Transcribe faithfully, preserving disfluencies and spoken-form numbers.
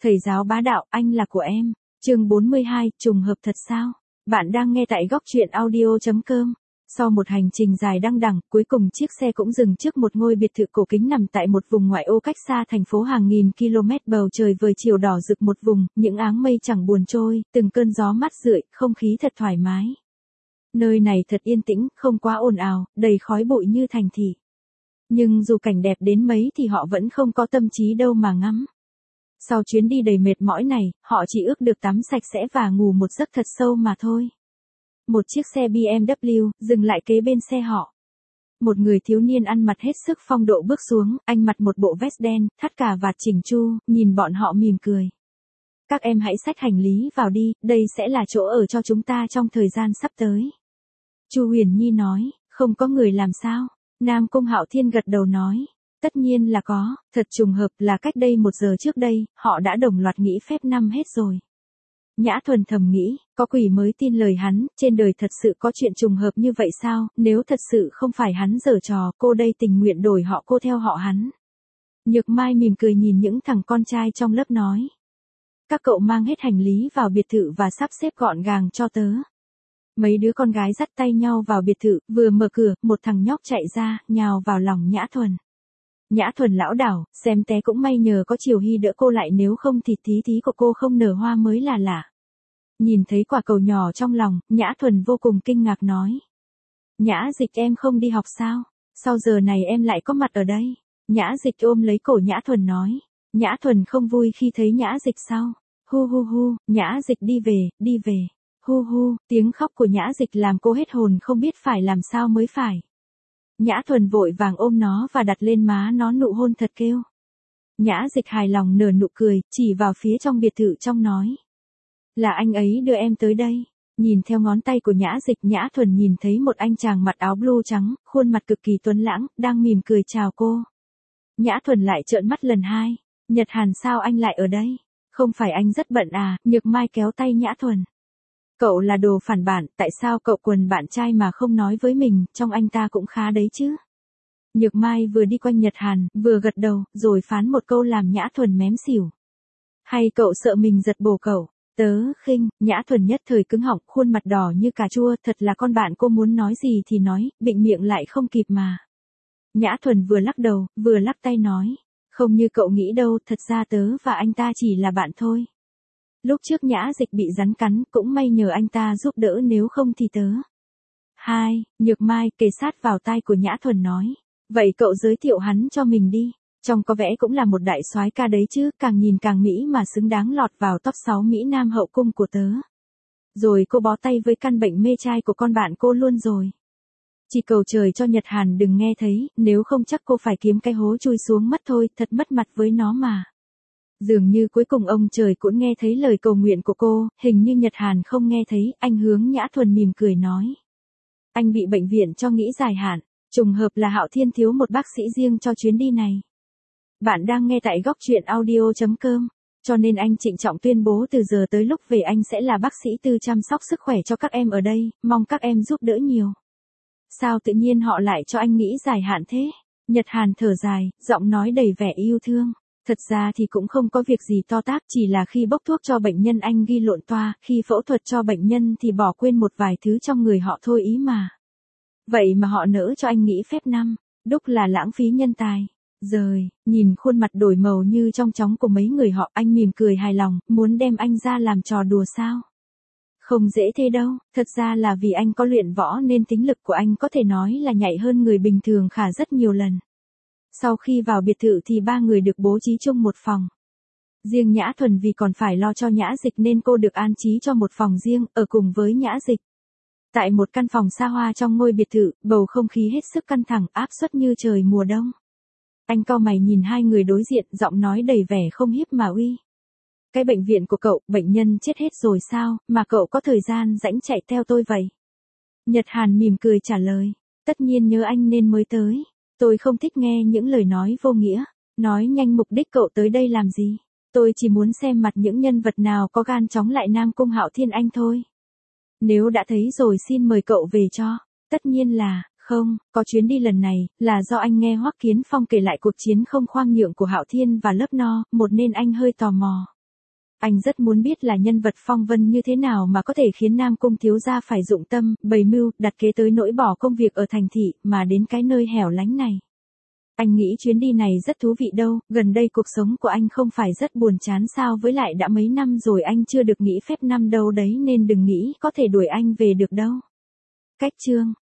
Thầy giáo bá đạo, anh là của em. Chương bốn mươi hai, trùng hợp thật sao? Bạn đang nghe tại góc truyện audio chấm com. Sau một hành trình dài đăng đẳng, cuối cùng chiếc xe cũng dừng trước một ngôi biệt thự cổ kính nằm tại một vùng ngoại ô cách xa thành phố hàng nghìn km. Bầu trời vời chiều đỏ rực một vùng, những áng mây chẳng buồn trôi, từng cơn gió mát rượi, không khí thật thoải mái. Nơi này thật yên tĩnh, không quá ồn ào, đầy khói bụi như thành thị. Nhưng dù cảnh đẹp đến mấy thì họ vẫn không có tâm trí đâu mà ngắm. Sau chuyến đi đầy mệt mỏi này, họ chỉ ước được tắm sạch sẽ và ngủ một giấc thật sâu mà thôi. Một chiếc xe bê em vê dừng lại kế bên xe họ. Một người thiếu niên ăn mặc hết sức phong độ bước xuống, anh mặc một bộ vest đen, thắt cà vạt chỉnh chu, nhìn bọn họ mỉm cười. Các em hãy xách hành lý vào đi, đây sẽ là chỗ ở cho chúng ta trong thời gian sắp tới. Chu Huyền Nhi nói, không có người làm sao? Nam Cung Hạo Thiên gật đầu nói. Tất nhiên là có, thật trùng hợp là cách đây một giờ trước đây, họ đã đồng loạt nghỉ phép năm hết rồi. Nhã Thuần thầm nghĩ, có quỷ mới tin lời hắn, trên đời thật sự có chuyện trùng hợp như vậy sao, nếu thật sự không phải hắn giở trò, cô đây tình nguyện đổi họ cô theo họ hắn. Nhược Mai mỉm cười nhìn những thằng con trai trong lớp nói. Các cậu mang hết hành lý vào biệt thự và sắp xếp gọn gàng cho tớ. Mấy đứa con gái dắt tay nhau vào biệt thự, vừa mở cửa, một thằng nhóc chạy ra, nhào vào lòng Nhã Thuần. Nhã Thuần lão đảo, xem té cũng may nhờ có Triều Hy đỡ cô lại, nếu không thì tí tí của cô không nở hoa mới là lạ. Nhìn thấy quả cầu nhỏ trong lòng, Nhã Thuần vô cùng kinh ngạc nói. Nhã Dịch em không đi học sao? Sao giờ này em lại có mặt ở đây? Nhã Dịch ôm lấy cổ Nhã Thuần nói. Nhã Thuần không vui khi thấy Nhã Dịch sao? Hu hu hu, Nhã Dịch đi về, đi về. Hu hu, tiếng khóc của Nhã Dịch làm cô hết hồn không biết phải làm sao mới phải. Nhã Thuần vội vàng ôm nó và đặt lên má nó nụ hôn thật kêu. Nhã Dịch hài lòng nở nụ cười, chỉ vào phía trong biệt thự trong nói. Là anh ấy đưa em tới đây. Nhìn theo ngón tay của Nhã Dịch, Nhã Thuần nhìn thấy một anh chàng mặc áo blue trắng, khuôn mặt cực kỳ tuấn lãng, đang mỉm cười chào cô. Nhã Thuần lại trợn mắt lần hai. Nhật Hàn sao anh lại ở đây? Không phải anh rất bận à? Nhược Mai kéo tay Nhã Thuần. Cậu là đồ phản bản, tại sao cậu quần bạn trai mà không nói với mình, trong anh ta cũng khá đấy chứ. Nhược Mai vừa đi quanh Nhật Hàn, vừa gật đầu, rồi phán một câu làm Nhã Thuần mém xỉu. Hay cậu sợ mình giật bổ cậu? Tớ khinh, Nhã Thuần nhất thời cứng họng, khuôn mặt đỏ như cà chua, thật là con bạn cô muốn nói gì thì nói, bịnh miệng lại không kịp mà. Nhã Thuần vừa lắc đầu, vừa lắc tay nói, không như cậu nghĩ đâu, thật ra tớ và anh ta chỉ là bạn thôi. Lúc trước Nhã Dịch bị rắn cắn, cũng may nhờ anh ta giúp đỡ, nếu không thì tớ. Hai, Nhược Mai kề sát vào tai của Nhã Thuần nói. Vậy cậu giới thiệu hắn cho mình đi. Trông có vẻ cũng là một đại soái ca đấy chứ, càng nhìn càng mỹ mà xứng đáng lọt vào top sáu Mỹ Nam hậu cung của tớ. Rồi cô bó tay với căn bệnh mê trai của con bạn cô luôn rồi. Chỉ cầu trời cho Nhật Hàn đừng nghe thấy, nếu không chắc cô phải kiếm cái hố chui xuống mất thôi, thật mất mặt với nó mà. Dường như cuối cùng ông trời cũng nghe thấy lời cầu nguyện của cô, hình như Nhật Hàn không nghe thấy, anh hướng Nhã Thuần mỉm cười nói. Anh bị bệnh viện cho nghỉ dài hạn, trùng hợp là Hạo Thiên thiếu một bác sĩ riêng cho chuyến đi này. Bạn đang nghe tại góc truyện audio chấm com, cho nên anh trịnh trọng tuyên bố từ giờ tới lúc về anh sẽ là bác sĩ tư chăm sóc sức khỏe cho các em ở đây, mong các em giúp đỡ nhiều. Sao tự nhiên họ lại cho anh nghỉ dài hạn thế? Nhật Hàn thở dài, giọng nói đầy vẻ yêu thương. Thật ra thì cũng không có việc gì to tát, chỉ là khi bốc thuốc cho bệnh nhân anh ghi lộn toa, khi phẫu thuật cho bệnh nhân thì bỏ quên một vài thứ trong người họ thôi ý mà. Vậy mà họ nỡ cho anh nghỉ phép năm, đúc là lãng phí nhân tài. Rồi, nhìn khuôn mặt đổi màu như trong chóng của mấy người họ, anh mỉm cười hài lòng, muốn đem anh ra làm trò đùa sao? Không dễ thế đâu, thật ra là vì anh có luyện võ nên tính lực của anh có thể nói là nhạy hơn người bình thường khá rất nhiều lần. Sau khi vào biệt thự thì ba người được bố trí chung một phòng. Riêng Nhã Thuần vì còn phải lo cho Nhã Dịch nên cô được an trí cho một phòng riêng, ở cùng với Nhã Dịch. Tại một căn phòng xa hoa trong ngôi biệt thự, bầu không khí hết sức căng thẳng, áp suất như trời mùa đông. Anh cau mày nhìn hai người đối diện, giọng nói đầy vẻ không hiếp mà uy. Cái bệnh viện của cậu, bệnh nhân chết hết rồi sao, mà cậu có thời gian rảnh chạy theo tôi vậy? Nhật Hàn mỉm cười trả lời. Tất nhiên nhớ anh nên mới tới. Tôi không thích nghe những lời nói vô nghĩa. Nói nhanh, mục đích cậu tới đây làm gì? Tôi chỉ muốn xem mặt những nhân vật nào có gan chống lại Nam Cung Hạo Thiên anh thôi. Nếu đã thấy rồi xin mời cậu về cho. Tất nhiên là, không, có chuyến đi lần này, là do anh nghe Hoắc Kiến Phong kể lại cuộc chiến không khoan nhượng của Hạo Thiên và lớp no, một nên anh hơi tò mò. Anh rất muốn biết là nhân vật phong vân như thế nào mà có thể khiến Nam Cung thiếu gia phải dụng tâm, bày mưu, đặt kế tới nỗi bỏ công việc ở thành thị, mà đến cái nơi hẻo lánh này. Anh nghĩ chuyến đi này rất thú vị đâu, gần đây cuộc sống của anh không phải rất buồn chán sao, với lại đã mấy năm rồi anh chưa được nghỉ phép năm đâu đấy, nên đừng nghĩ có thể đuổi anh về được đâu. Cách chương